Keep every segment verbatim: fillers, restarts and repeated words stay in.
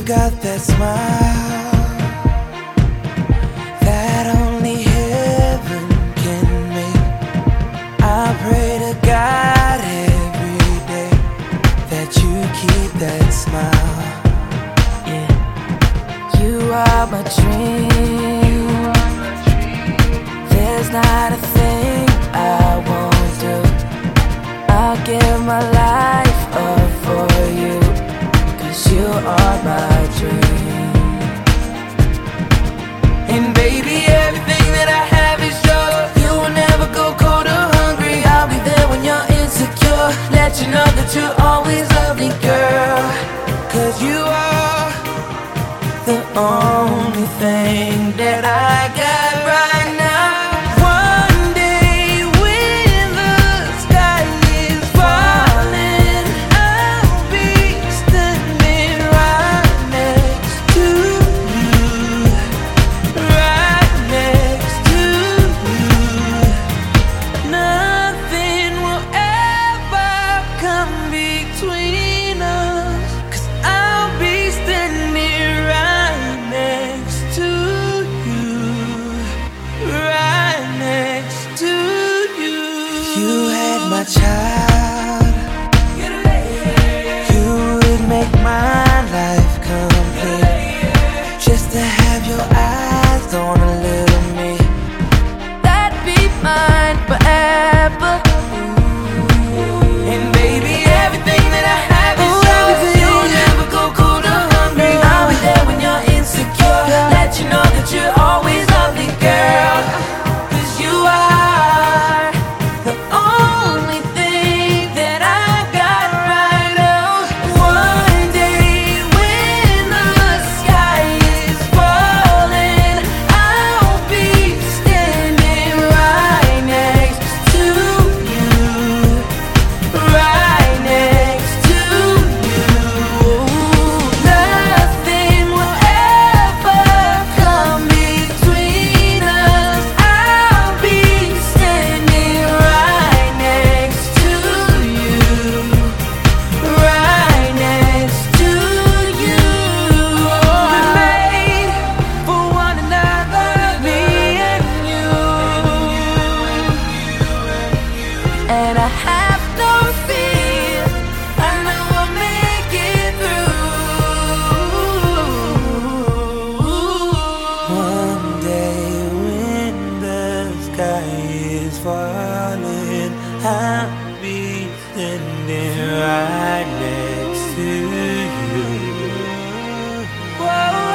got that smile that only heaven can make. I pray to God every day that you keep that smile. Yeah, you are my dream. There's not a thing I won't do. I'll give my life up for you, 'cause you are my dream. And baby, everything that I have is yours. You will never go cold or hungry. I'll be there when you're insecure. Let you know that you're always lovely, girl. 'Cause you are the only thing that I got right now. One day when the sky is falling, I'll be standing right next to you, right next to you. Nothing will ever come between us, 'cause I'll be standing right next to you, right next to you. You had my child, you would make my life complete. Just to have your eyes on a little me, That'd be mine forever. and baby, everything that I have is yours. You'll never go cold or hungry. I'll be there when you're insecure. Let you know that you're always lovely, girl. 'Cause you are the only thing that I got right now. One day when the sky is falling, I'll be standing right next to you, right next to you. Nothing will ever come between us. I'll be standing right next to you, right next to you. We're made for one another, me and you. And I have no fear, I know I'll make it through. One day when the sky is falling, I'll be standing right next to you. Whoa.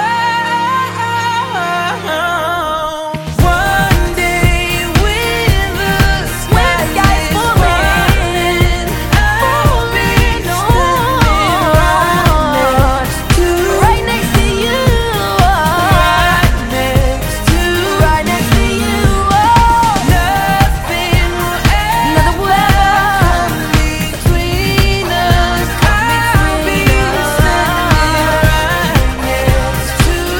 One day when the sky is falling, I'll be standing right next to you. Right next to you, Right next to right next to you. Nothing will Nothing will ever ever come between us. I'll be standing right next to you,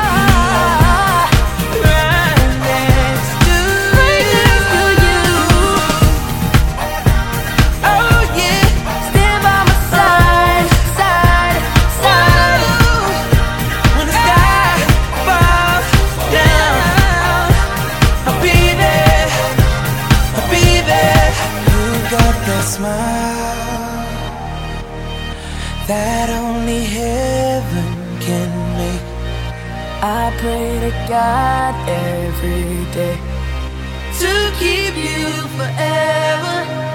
right next to you. Oh yeah, Stand by my side, side, side. when the sky falls down, I'll be there, I'll be there. You got that smile that only heaven can make. I pray to God every day To keep you forever.